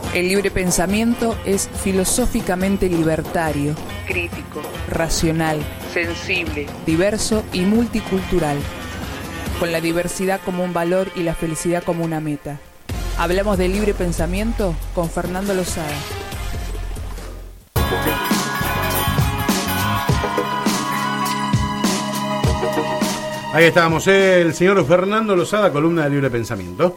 El libre pensamiento es filosóficamente libertario, crítico, racional, sensible, diverso y multicultural, con la diversidad como un valor y la felicidad como una meta. Hablamos de libre pensamiento con Fernando Lozada. Ahí estábamos, el señor Fernando Lozada, columna de Libre Pensamiento.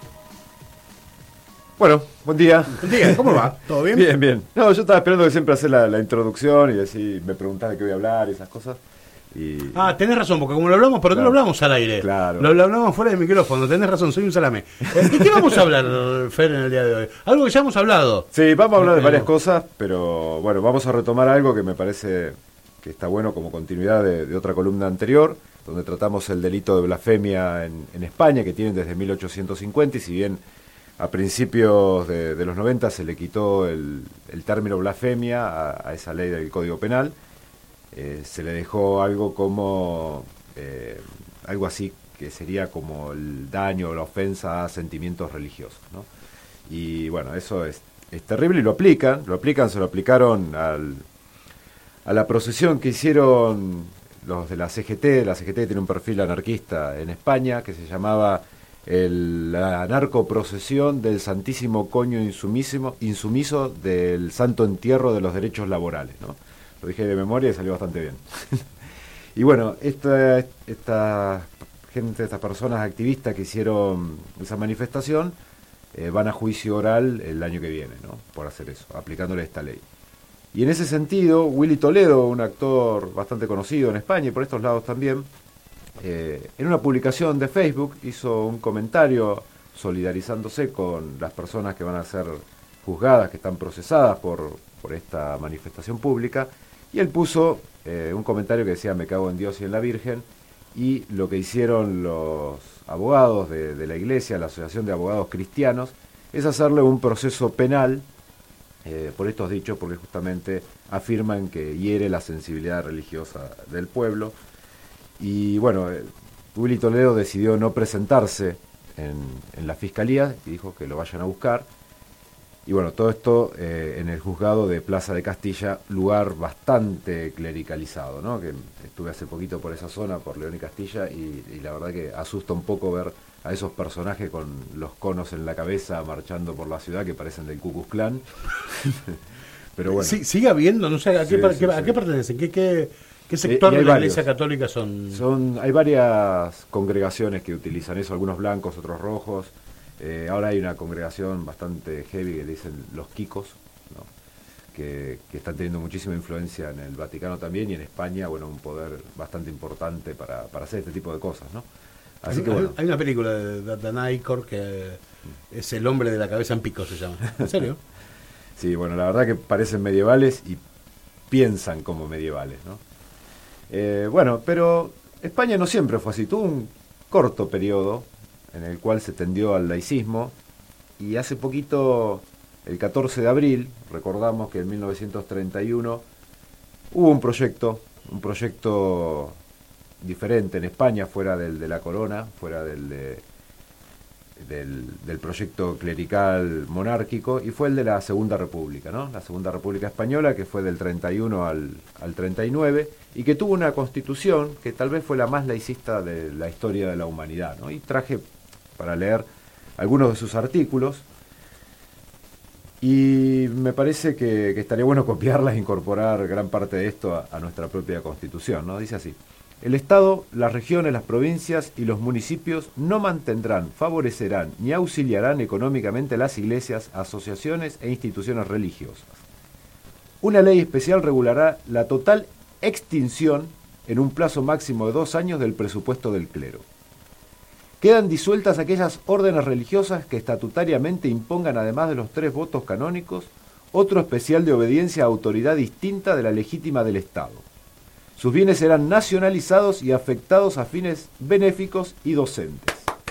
Bueno, buen día. Buen día, ¿cómo va? ¿Todo bien? Bien, bien. No, yo estaba esperando que siempre hacer la introducción y decir, me preguntás de qué voy a hablar y esas cosas. Y... tenés razón, porque como lo hablamos, pero claro, no lo hablamos al aire. Claro. Lo hablamos fuera del micrófono, tenés razón, soy un salame. ¿De qué vamos a hablar, Fer, en el día de hoy? Algo que ya hemos hablado. Sí, vamos a hablar de varias cosas, pero bueno, vamos a retomar algo que me parece que está bueno como continuidad de otra columna anterior, donde tratamos el delito de blasfemia en España, que tienen desde 1850, y si bien a principios de los 90 se le quitó el término blasfemia a esa ley del Código Penal, se le dejó algo como, algo así, que sería como el daño o la ofensa a sentimientos religiosos, ¿no? Y bueno, eso es terrible y lo aplican, se lo aplicaron a la procesión que hicieron los de la CGT. La CGT tiene un perfil anarquista en España que se llamaba la anarcoprocesión del Santísimo Coño Insumiso del Santo Entierro de los Derechos Laborales, ¿no? Lo dije de memoria y salió bastante bien. Y bueno, esta gente, estas personas activistas que hicieron esa manifestación, van a juicio oral el año que viene, ¿no? Por hacer eso, aplicándole esta ley. Y en ese sentido, Willy Toledo, un actor bastante conocido en España y por estos lados también, en una publicación de Facebook hizo un comentario solidarizándose con las personas que van a ser juzgadas, que están procesadas por esta manifestación pública, y él puso un comentario que decía: me cago en Dios y en la Virgen. Y lo que hicieron los abogados de la Iglesia, la Asociación de Abogados Cristianos, es hacerle un proceso penal por estos dichos, porque justamente afirman que hiere la sensibilidad religiosa del pueblo. Y bueno, Willy Toledo decidió no presentarse en la fiscalía y dijo que lo vayan a buscar. Y bueno, todo esto en el juzgado de Plaza de Castilla, lugar bastante clericalizado, ¿no? Que estuve hace poquito por esa zona, por León y Castilla, y la verdad que asusta un poco ver a esos personajes con los conos en la cabeza marchando por la ciudad que parecen del Ku Klux Klan. Pero bueno. Sí, sigue habiendo, no sé, ¿a qué pertenecen? ¿Qué sector de la varios. Iglesia Católica son? Hay varias congregaciones que utilizan eso, algunos blancos, otros rojos. Ahora hay una congregación bastante heavy que le dicen los Kikos, ¿no? que están teniendo muchísima influencia en el Vaticano también, y en España, bueno, un poder bastante importante para hacer este tipo de cosas, ¿no? Así que bueno. Hay una película de Dan Aykroyd que es El hombre de la cabeza en pico, se llama. ¿En serio? Sí, bueno, la verdad que parecen medievales y piensan como medievales, ¿no? Bueno, pero España no siempre fue así. Tuvo un corto periodo en el cual se tendió al laicismo, y hace poquito, el 14 de abril, recordamos que en 1931 hubo un proyecto diferente en España, fuera del de la corona, fuera del proyecto clerical monárquico, y fue el de la Segunda República, ¿no? La Segunda República Española, que fue del 31 al 39, y que tuvo una constitución que tal vez fue la más laicista de la historia de la humanidad, ¿no? Y traje para leer algunos de sus artículos, y me parece que estaría bueno copiarlas e incorporar gran parte de esto a nuestra propia constitución, ¿no? Dice así: el Estado, las regiones, las provincias y los municipios no mantendrán, favorecerán ni auxiliarán económicamente las iglesias, asociaciones e instituciones religiosas. Una ley especial regulará la total extinción en un plazo máximo de 2 años del presupuesto del clero. Quedan disueltas aquellas órdenes religiosas que estatutariamente impongan, además de los 3 votos canónicos, otro especial de obediencia a autoridad distinta de la legítima del Estado. Sus bienes serán nacionalizados y afectados a fines benéficos y docentes.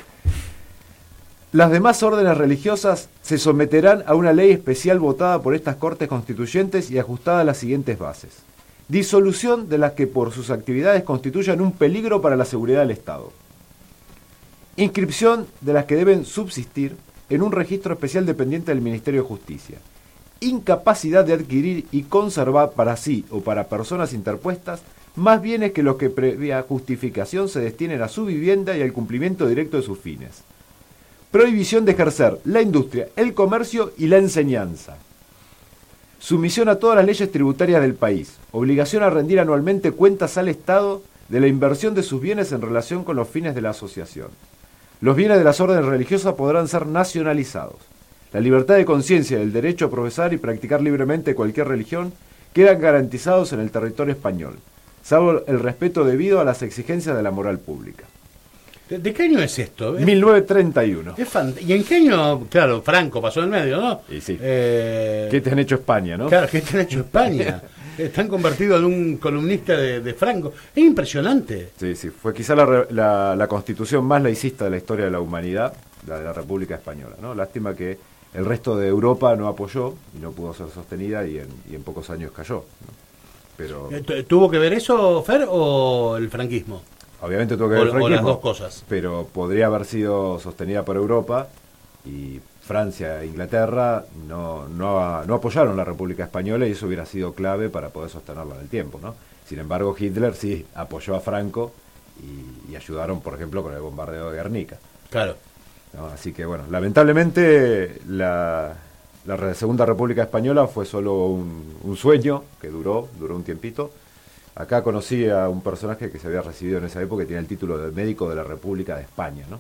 Las demás órdenes religiosas se someterán a una ley especial votada por estas Cortes Constituyentes y ajustada a las siguientes bases: disolución de las que por sus actividades constituyan un peligro para la seguridad del Estado, inscripción de las que deben subsistir en un registro especial dependiente del Ministerio de Justicia. Incapacidad de adquirir y conservar para sí o para personas interpuestas más bienes que los que previa justificación se destinen a su vivienda y al cumplimiento directo de sus fines. Prohibición de ejercer la industria, el comercio y la enseñanza. Sumisión a todas las leyes tributarias del país. Obligación a rendir anualmente cuentas al Estado de la inversión de sus bienes en relación con los fines de la asociación. Los bienes de las órdenes religiosas podrán ser nacionalizados. La libertad de conciencia y el derecho a profesar y practicar libremente cualquier religión quedan garantizados en el territorio español, salvo el respeto debido a las exigencias de la moral pública. ¿De qué año es esto? 1931. ¿Y en qué año? Claro, Franco pasó en medio, ¿no? Y sí. ¿Qué te han hecho España, no? Claro, ¿qué te han hecho España? Están convertidos en un columnista de Franco. Es impresionante. Sí, fue quizá la constitución más laicista de la historia de la humanidad, la de la República Española, ¿no? Lástima que el resto de Europa no apoyó y no pudo ser sostenida y en pocos años cayó, ¿no? Pero ¿Tuvo que ver eso, Fer, o el franquismo? Obviamente tuvo que ver el franquismo, o las dos cosas. Pero podría haber sido sostenida por Europa y Francia e Inglaterra no apoyaron la República Española y eso hubiera sido clave para poder sostenerla en el tiempo, ¿no? Sin embargo, Hitler sí apoyó a Franco y ayudaron, por ejemplo, con el bombardeo de Guernica. Claro. ¿No? Así que, bueno, lamentablemente la Segunda República Española fue solo un sueño que duró un tiempito. Acá conocí a un personaje que se había recibido en esa época y tiene el título de médico de la República de España, ¿no?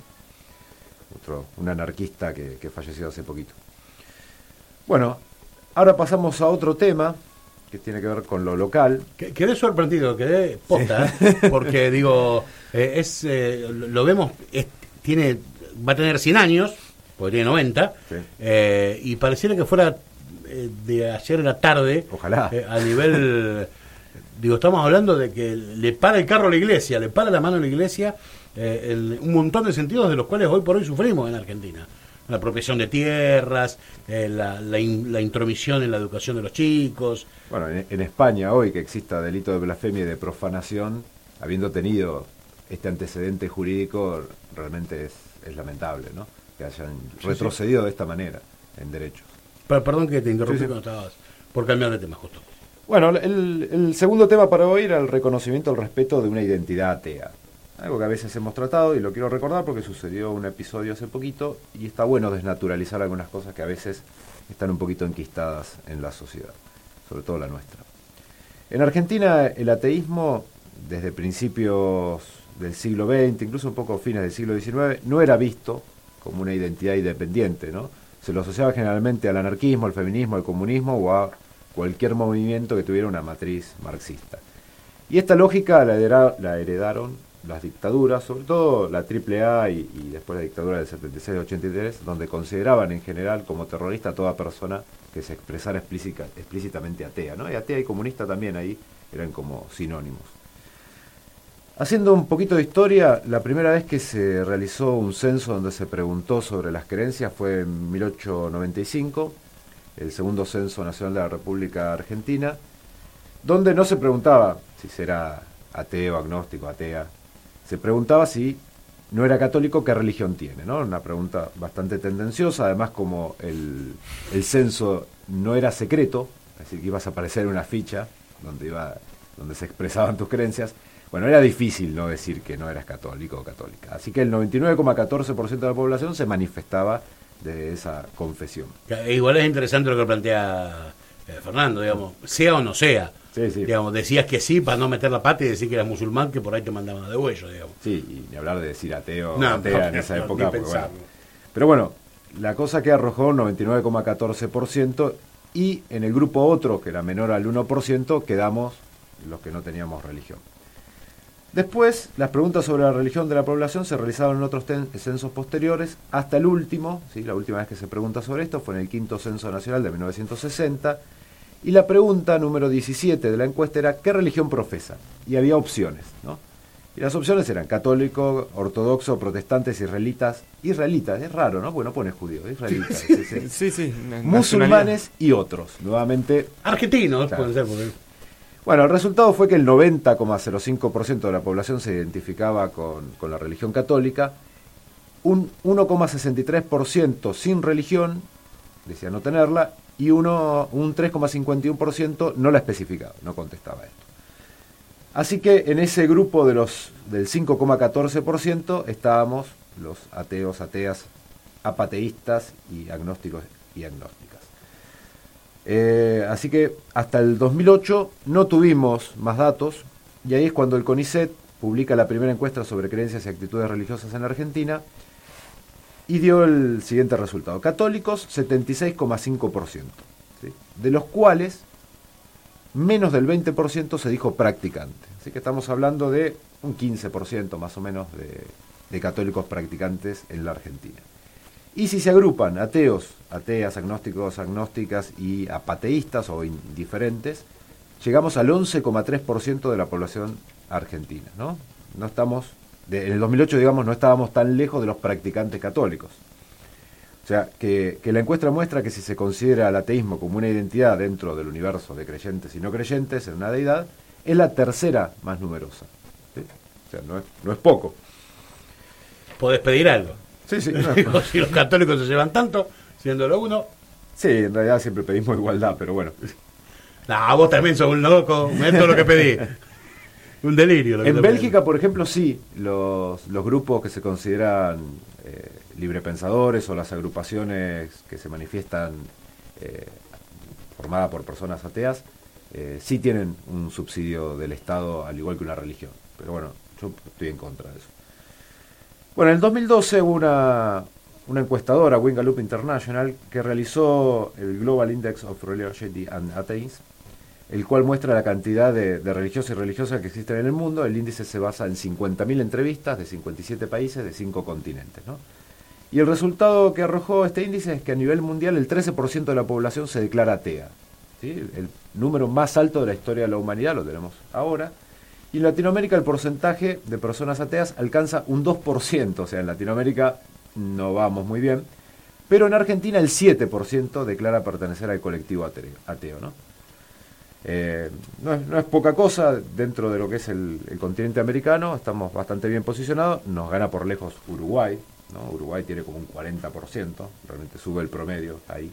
Un anarquista que falleció hace poquito. Bueno, ahora pasamos a otro tema que tiene que ver con lo local. Quedé sorprendido, quedé posta, sí. Porque digo, lo vemos, va a tener 100 años, porque tiene 90, sí. Y pareciera que fuera de ayer a la tarde. Ojalá. A nivel, estamos hablando de que le para el carro a la iglesia, le para la mano a la iglesia, un montón de sentidos de los cuales hoy por hoy sufrimos en Argentina. La apropiación de tierras, la intromisión en la educación de los chicos. Bueno, en España hoy que exista delito de blasfemia y de profanación, habiendo tenido este antecedente jurídico, realmente es lamentable, ¿no? Que hayan retrocedido de esta manera en derechos. Perdón que te interrumpí cuando estabas por cambiar de tema justo. Bueno, el segundo tema para hoy era el reconocimiento, el respeto de una identidad atea. Algo que a veces hemos tratado y lo quiero recordar porque sucedió un episodio hace poquito y está bueno desnaturalizar algunas cosas que a veces están un poquito enquistadas en la sociedad, sobre todo la nuestra. En Argentina el ateísmo desde principios del siglo XX, incluso un poco fines del siglo XIX, no era visto como una identidad independiente, ¿no? Se lo asociaba generalmente al anarquismo, al feminismo, al comunismo o a cualquier movimiento que tuviera una matriz marxista. Y esta lógica la heredaron las dictaduras, sobre todo la AAA y después la dictadura del 76-83, donde consideraban en general como terrorista a toda persona que se expresara explícitamente atea, ¿no? Y atea y comunista también ahí eran como sinónimos. Haciendo un poquito de historia, la primera vez que se realizó un censo donde se preguntó sobre las creencias fue en 1895, el segundo censo nacional de la República Argentina, donde no se preguntaba si será ateo, agnóstico, atea, se preguntaba si no era católico, ¿qué religión tiene? ¿No? Una pregunta bastante tendenciosa, además como el censo no era secreto, es decir, que ibas a aparecer en una ficha donde se expresaban tus creencias, bueno, era difícil no decir que no eras católico o católica. Así que el 99,14% de la población se manifestaba de esa confesión. Igual es interesante lo que plantea Fernando, digamos, sea o no sea. Sí, sí. Digamos, decías que sí para no meter la pata y decir que eras musulmán, que por ahí te mandaban a degüello, digamos. Sí, y ni hablar de decir ateo o atea en esa época. Bueno. Pero bueno, la cosa que arrojó 99,14% y en el grupo otro, que era menor al 1%, quedamos los que no teníamos religión. Después, las preguntas sobre la religión de la población se realizaron en otros censos posteriores, hasta el último, ¿sí? La última vez que se pregunta sobre esto fue en el quinto censo nacional de 1960, y la pregunta número 17 de la encuesta era ¿qué religión profesan? Y había opciones, ¿no? Y las opciones eran católico, ortodoxo, protestantes, israelitas, es raro, ¿no? Porque no pone judío, israelitas, sí. Musulmanes y otros, nuevamente. Argentinos, claro. Pueden ser, porque... Bueno, el resultado fue que el 90,05% de la población se identificaba con la religión católica, un 1,63% sin religión, decía no tenerla, y un 3,51% no la especificaba, no contestaba esto. Así que en ese grupo del 5,14% estábamos los ateos, ateas, apateístas y agnósticos y agnósticas. Así que hasta el 2008 no tuvimos más datos, y ahí es cuando el CONICET publica la primera encuesta sobre creencias y actitudes religiosas en Argentina, y dio el siguiente resultado. Católicos, 76,5%, ¿sí? De los cuales menos del 20% se dijo practicante. Así que estamos hablando de un 15% más o menos de católicos practicantes en la Argentina. Y si se agrupan ateos, ateas, agnósticos, agnósticas y apateístas o indiferentes, llegamos al 11,3% de la población argentina, ¿no? No estamos, en el 2008, digamos, no estábamos tan lejos de los practicantes católicos. O sea, que la encuesta muestra que si se considera el ateísmo como una identidad dentro del universo de creyentes y no creyentes en una deidad, es la tercera más numerosa, ¿sí? O sea, no es poco. ¿Podés pedir algo? Sí, sí. Digo, si los católicos se llevan tanto, siéndolo uno. Sí, en realidad siempre pedimos igualdad, pero bueno. No, vos también sos un loco, esto es lo que pedí. Un delirio. En Bélgica, por ejemplo, sí, los grupos que se consideran librepensadores o las agrupaciones que se manifiestan formadas por personas ateas, sí tienen un subsidio del Estado, al igual que una religión. Pero bueno, yo estoy en contra de eso. Bueno, en el 2012 hubo una encuestadora, Wingalup International, que realizó el Global Index of Religiosity and Atheism, el cual muestra la cantidad de religiosos y religiosas que existen en el mundo. El índice se basa en 50.000 entrevistas de 57 países de 5 continentes, ¿no? Y el resultado que arrojó este índice es que a nivel mundial el 13% de la población se declara atea, ¿sí? El número más alto de la historia de la humanidad lo tenemos ahora. Y en Latinoamérica el porcentaje de personas ateas alcanza un 2%, o sea, en Latinoamérica no vamos muy bien, pero en Argentina el 7% declara pertenecer al colectivo ateo, ¿no? No es poca cosa dentro de lo que es el continente americano, estamos bastante bien posicionados, nos gana por lejos Uruguay, ¿no? Uruguay tiene como un 40%, realmente sube el promedio ahí.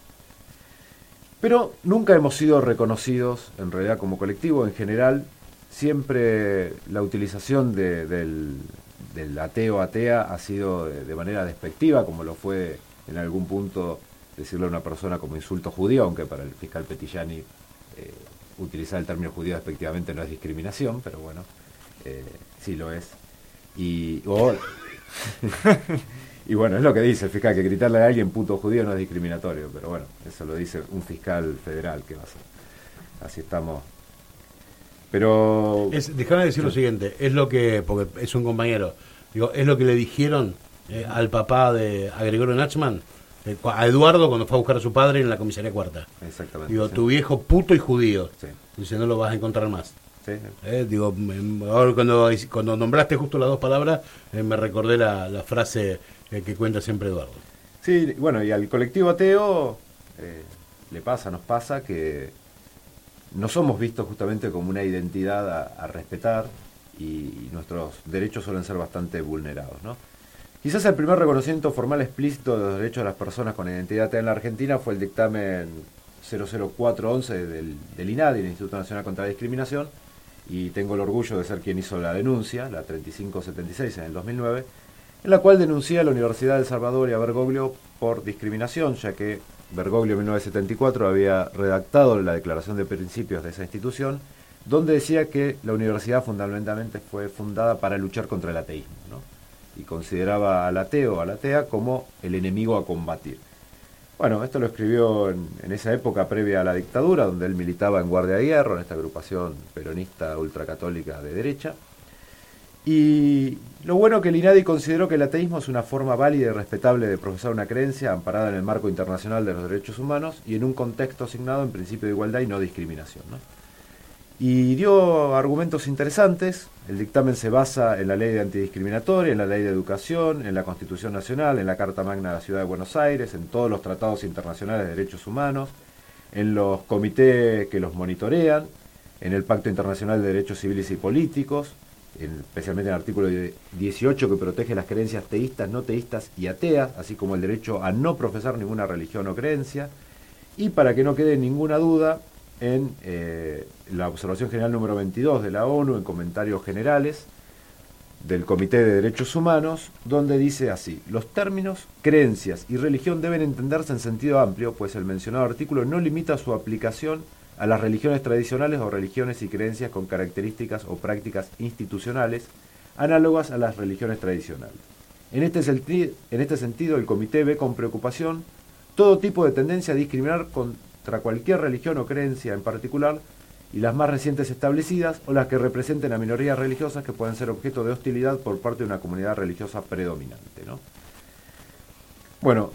Pero nunca hemos sido reconocidos en realidad como colectivo. En general, siempre la utilización del ateo atea ha sido de manera despectiva, como lo fue en algún punto decirle a una persona como insulto judío, aunque para el fiscal Petillani utilizar el término judío despectivamente no es discriminación, pero bueno, sí lo es. Y bueno, es lo que dice el fiscal, que gritarle a alguien puto judío no es discriminatorio, pero bueno, eso lo dice un fiscal federal, ¿qué va a ser? Así estamos. Pero déjame decir lo siguiente, es lo que, porque es un compañero, digo, es lo que le dijeron al papá a Gregorio Nachman, a Eduardo, cuando fue a buscar a su padre en la comisaría cuarta. Exactamente. Digo, sí. Tu viejo puto y judío. Sí. Dice, no lo vas a encontrar más. Sí. Digo, ahora cuando nombraste justo las dos palabras, me recordé la frase que cuenta siempre Eduardo. Sí, bueno, y al colectivo ateo nos pasa que no somos vistos justamente como una identidad a respetar, y nuestros derechos suelen ser bastante vulnerados, ¿no? Quizás el primer reconocimiento formal explícito de los derechos de las personas con identidad atea en la Argentina fue el dictamen 00411 del INADI, el Instituto Nacional contra la Discriminación, y tengo el orgullo de ser quien hizo la denuncia, la 3576 en el 2009, en la cual denuncié a la Universidad de El Salvador y a Bergoglio por discriminación, ya que Bergoglio en 1974 había redactado la declaración de principios de esa institución, donde decía que la universidad fundamentalmente fue fundada para luchar contra el ateísmo, ¿no? Y consideraba al ateo o a la atea como el enemigo a combatir. Bueno, esto lo escribió en esa época previa a la dictadura, donde él militaba en Guardia de Hierro, en esta agrupación peronista ultracatólica de derecha. Y lo bueno que el INADI consideró que el ateísmo es una forma válida y respetable de profesar una creencia amparada en el marco internacional de los derechos humanos y en un contexto asignado en principio de igualdad y no discriminación, ¿no? Y dio argumentos interesantes. El dictamen se basa en la ley de antidiscriminatoria, en la ley de educación, en la Constitución Nacional, en la Carta Magna de la Ciudad de Buenos Aires, en todos los tratados internacionales de derechos humanos, en los comités que los monitorean, en el Pacto Internacional de Derechos Civiles y Políticos, especialmente en el artículo 18, que protege las creencias teístas, no teístas y ateas, así como el derecho a no profesar ninguna religión o creencia. Y para que no quede ninguna duda, en la observación general número 22 de la ONU, en comentarios generales del Comité de Derechos Humanos, donde dice así: los términos creencias y religión deben entenderse en sentido amplio, pues el mencionado artículo no limita su aplicación a las religiones tradicionales o religiones y creencias con características o prácticas institucionales análogas a las religiones tradicionales. En este sentido, el Comité ve con preocupación todo tipo de tendencia a discriminar contra cualquier religión o creencia en particular, y las más recientes establecidas o las que representen a minorías religiosas que pueden ser objeto de hostilidad por parte de una comunidad religiosa predominante, ¿no? Bueno,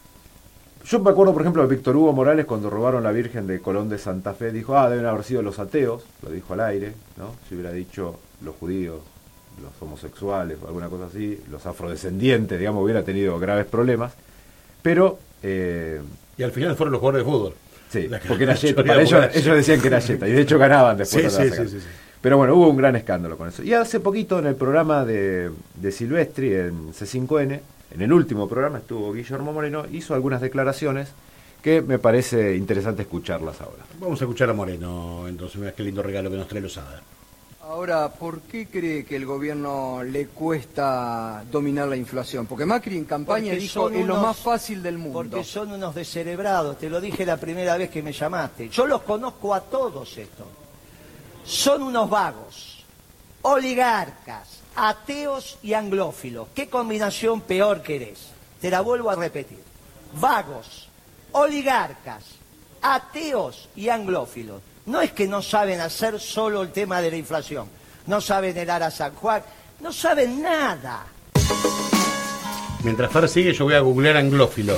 yo me acuerdo, por ejemplo, de Víctor Hugo Morales cuando robaron la Virgen de Colón de Santa Fe. Dijo, deben haber sido los ateos, lo dijo al aire, ¿no? Si hubiera dicho los judíos, los homosexuales o alguna cosa así, los afrodescendientes, digamos, hubiera tenido graves problemas. Pero... y al final fueron los jugadores de fútbol. Sí, porque era Yeta. Para ellos decían que era Yeta, y de hecho ganaban después. Sí. Pero bueno, hubo un gran escándalo con eso. Y hace poquito en el programa de Silvestri, en C5N, en el último programa estuvo Guillermo Moreno, hizo algunas declaraciones que me parece interesante escucharlas ahora. Vamos a escuchar a Moreno, entonces, mira qué lindo regalo que nos trae Lozada. Ahora, ¿por qué cree que el gobierno le cuesta dominar la inflación? Porque Macri en campaña dijo es lo más fácil del mundo. Porque son unos descerebrados, te lo dije la primera vez que me llamaste. Yo los conozco a todos estos. Son unos vagos, oligarcas, ateos y anglófilos. ¿Qué combinación peor querés? Te la vuelvo a repetir. Vagos, oligarcas, ateos y anglófilos. No es que no saben hacer solo el tema de la inflación, no saben helar a San Juan, no saben nada. Mientras Far sigue, yo voy a googlear anglófilo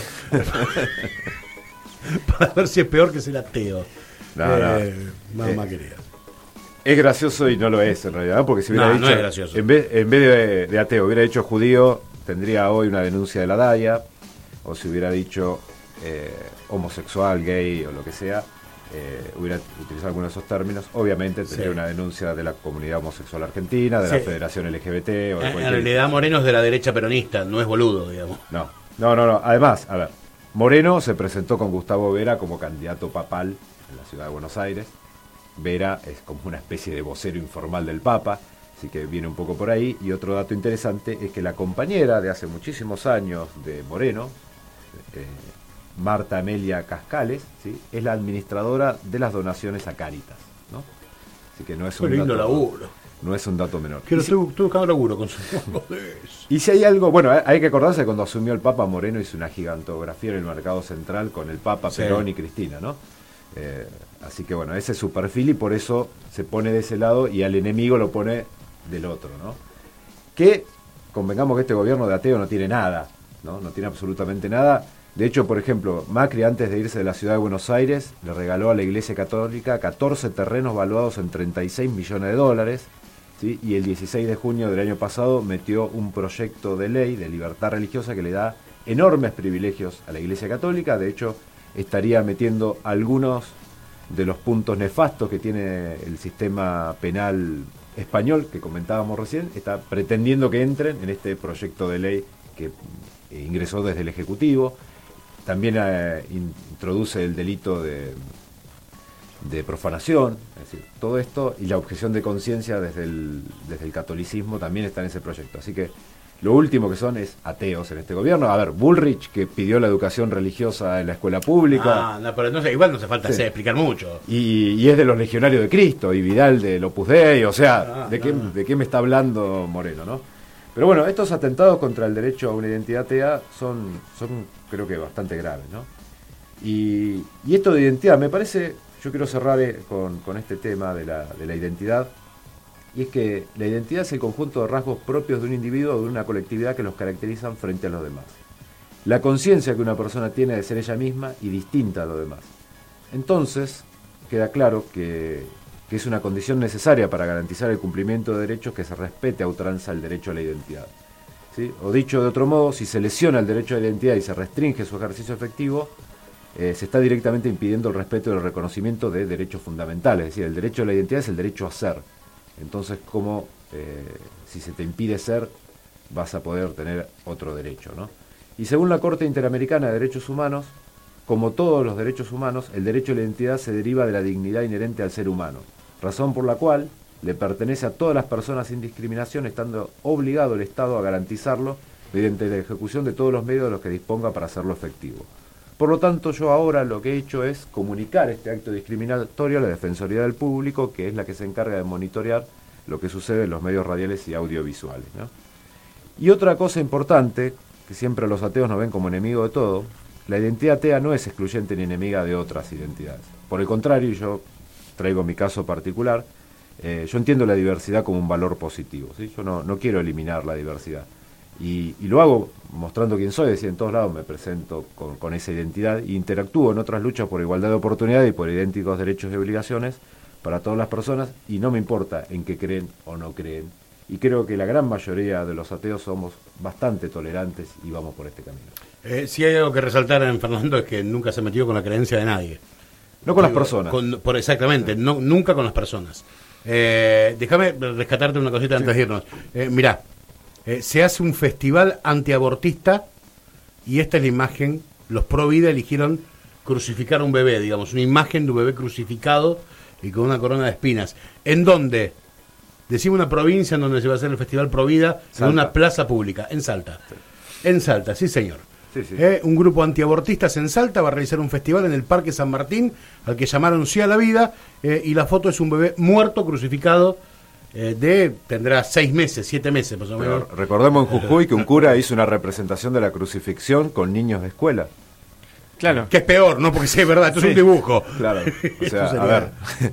para ver si es peor que ser ateo. Mamá querida. Es gracioso y no lo es en realidad, porque si hubiera dicho, no es gracioso. En vez de ateo, hubiera dicho judío, tendría hoy una denuncia de la DAIA, o si hubiera dicho homosexual, gay o lo que sea, hubiera utilizado algunos de esos términos, obviamente tendría una denuncia de la comunidad homosexual argentina, de la Federación LGBT o de en realidad Moreno es de la derecha peronista, no es boludo, digamos. No. Además, a ver, Moreno se presentó con Gustavo Vera como candidato papal en la ciudad de Buenos Aires. Vera es como una especie de vocero informal del Papa, así que viene un poco por ahí. Y otro dato interesante es que la compañera de hace muchísimos años de Moreno, Marta Amelia Cascales, ¿sí?, es la administradora de las donaciones a Cáritas, ¿no? Así que no es un lindo dato, laburo. No es un dato menor. Estoy buscando laburo con su Y si hay algo, bueno, hay que acordarse que cuando asumió el Papa, Moreno hizo una gigantografía en el mercado central con el Papa, Perón y Cristina, ¿no? Así que bueno, ese es su perfil y por eso se pone de ese lado y al enemigo lo pone del otro, ¿no? Que convengamos que este gobierno de ateo no tiene nada, ¿no? No tiene absolutamente nada. De hecho, por ejemplo, Macri, antes de irse de la ciudad de Buenos Aires, le regaló a la Iglesia Católica 14 terrenos valuados en 36 millones de dólares, ¿sí? Y el 16 de junio del año pasado metió un proyecto de ley de libertad religiosa que le da enormes privilegios a la Iglesia Católica. De hecho, estaría metiendo algunos de los puntos nefastos que tiene el sistema penal español, que comentábamos recién, está pretendiendo que entren en este proyecto de ley que ingresó desde el Ejecutivo. También introduce el delito de profanación, es decir, todo esto y la objeción de conciencia desde el catolicismo también está en ese proyecto. Así que lo último que son es ateos en este gobierno. A ver, Bullrich, que pidió la educación religiosa en la escuela pública. No, pero no sé, igual no hace falta explicar mucho. Y es de los legionarios de Cristo, y Vidal del Opus Dei, o sea, ¿de qué me está hablando Moreno, no? Pero bueno, estos atentados contra el derecho a una identidad atea son creo que bastante graves, ¿no? Y esto de identidad, me parece, yo quiero cerrar con este tema de la identidad, y es que la identidad es el conjunto de rasgos propios de un individuo o de una colectividad que los caracterizan frente a los demás. La conciencia que una persona tiene de ser ella misma y distinta a los demás. Entonces, queda claro que es una condición necesaria para garantizar el cumplimiento de derechos que se respete a ultranza el derecho a la identidad, ¿sí? O dicho de otro modo, si se lesiona el derecho a la identidad y se restringe su ejercicio efectivo, se está directamente impidiendo el respeto y el reconocimiento de derechos fundamentales. Es decir, el derecho a la identidad es el derecho a ser. Entonces, como si se te impide ser, vas a poder tener otro derecho, ¿no? Y según la Corte Interamericana de Derechos Humanos, como todos los derechos humanos, el derecho a la identidad se deriva de la dignidad inherente al ser humano, razón por la cual le pertenece a todas las personas sin discriminación, estando obligado el Estado a garantizarlo mediante la ejecución de todos los medios de los que disponga para hacerlo efectivo. Por lo tanto, yo ahora lo que he hecho es comunicar este acto discriminatorio a la Defensoría del Público, que es la que se encarga de monitorear lo que sucede en los medios radiales y audiovisuales, ¿no? Y otra cosa importante, que siempre los ateos nos ven como enemigo de todo, la identidad atea no es excluyente ni enemiga de otras identidades. Por el contrario, yo traigo mi caso particular, yo entiendo la diversidad como un valor positivo, ¿sí? Yo no quiero eliminar la diversidad. Y lo hago mostrando quién soy, es decir, en todos lados me presento con esa identidad e interactúo en otras luchas por igualdad de oportunidades y por idénticos derechos y obligaciones para todas las personas, y no me importa en qué creen o no creen. Y creo que la gran mayoría de los ateos somos bastante tolerantes y vamos por este camino. Si hay algo que resaltar en Fernando es que nunca se metió con la creencia de nadie. No con las personas. Exactamente, no, nunca con las personas. Déjame rescatarte una cosita antes de irnos. Mirá, se hace un festival antiabortista y esta es la imagen. Los pro vida eligieron crucificar a un bebé, digamos, una imagen de un bebé crucificado y con una corona de espinas. ¿En dónde? Decimos una provincia en donde se va a hacer el festival pro vida, en una plaza pública, en Salta. Sí. En Salta, sí señor. Sí. Un grupo antiabortistas en Salta va a realizar un festival en el Parque San Martín, al que llamaron Sí a la Vida, y la foto es un bebé muerto, crucificado, tendrá 6 meses, 7 meses más o menos. Pero recordemos en Jujuy que un cura hizo una representación de la crucifixión con niños de escuela. Claro. Que es peor, ¿no? Porque sí, es verdad, esto es un dibujo. Claro, o sea, a ver.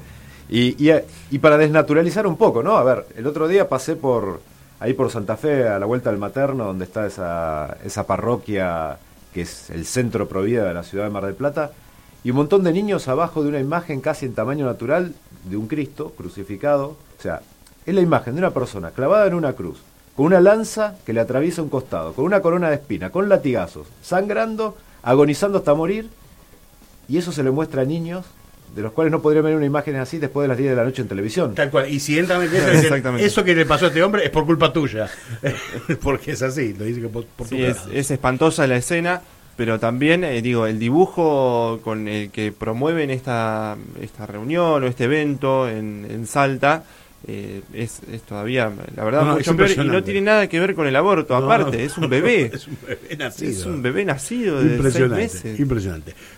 Y para desnaturalizar un poco, ¿no? A ver, el otro día pasé ahí por Santa Fe, a la vuelta del Materno, donde está esa parroquia que es el centro provida de la ciudad de Mar del Plata, y un montón de niños abajo de una imagen casi en tamaño natural de un Cristo crucificado. O sea, es la imagen de una persona clavada en una cruz, con una lanza que le atraviesa un costado, con una corona de espina, con latigazos, sangrando, agonizando hasta morir, y eso se le muestra a niños de los cuales no podrían ver una imagen así después de las 10 de la noche en televisión. Tal cual. Y si entran en eso que le pasó a este hombre es por culpa tuya. Porque es así. Lo dice que por tu es espantosa la escena, pero también, el dibujo con el que promueven esta reunión o este evento en Salta, es todavía, la verdad, mucho peor, y no tiene nada que ver con el aborto. Aparte, es un bebé. Es un bebé nacido. Es un bebé nacido de 6 meses. Impresionante.